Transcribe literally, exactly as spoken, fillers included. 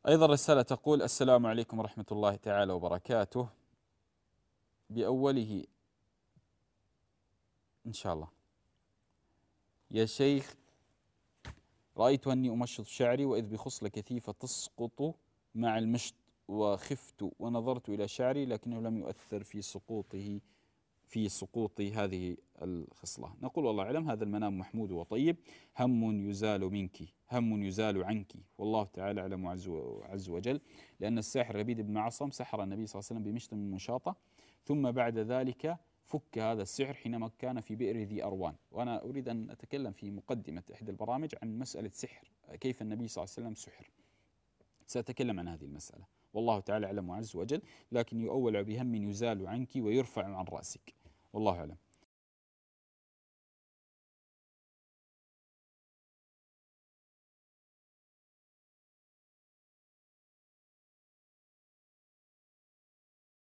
أيضا رسالة تقول: السلام عليكم ورحمة الله تعالى وبركاته. بأوله إن شاء الله. يا شيخ، رأيت أني أمشط شعري وإذ بخصلة كثيفة تسقط مع المشط، وخفت ونظرت إلى شعري لكنه لم يؤثر في سقوطه في سقوط هذه الخصلة. نقول والله أعلم، هذا المنام محمود وطيب، هم يزال منك، هم يزال عنك، والله تعالى أعلم عز وجل. لأن الساحر ربيد بن عصم سحر النبي صلى الله عليه وسلم بمشط من مشاطة، ثم بعد ذلك فك هذا السحر حينما كان في بئر ذي أروان. وأنا أريد أن أتكلم في مقدمة إحدى البرامج عن مسألة سحر، كيف النبي صلى الله عليه وسلم سحر. سأتكلم عن هذه المسألة، والله تعالى أعلم عز وجل، لكن يؤول بهم يزال عنك ويرفع عن رأسك، والله أعلم.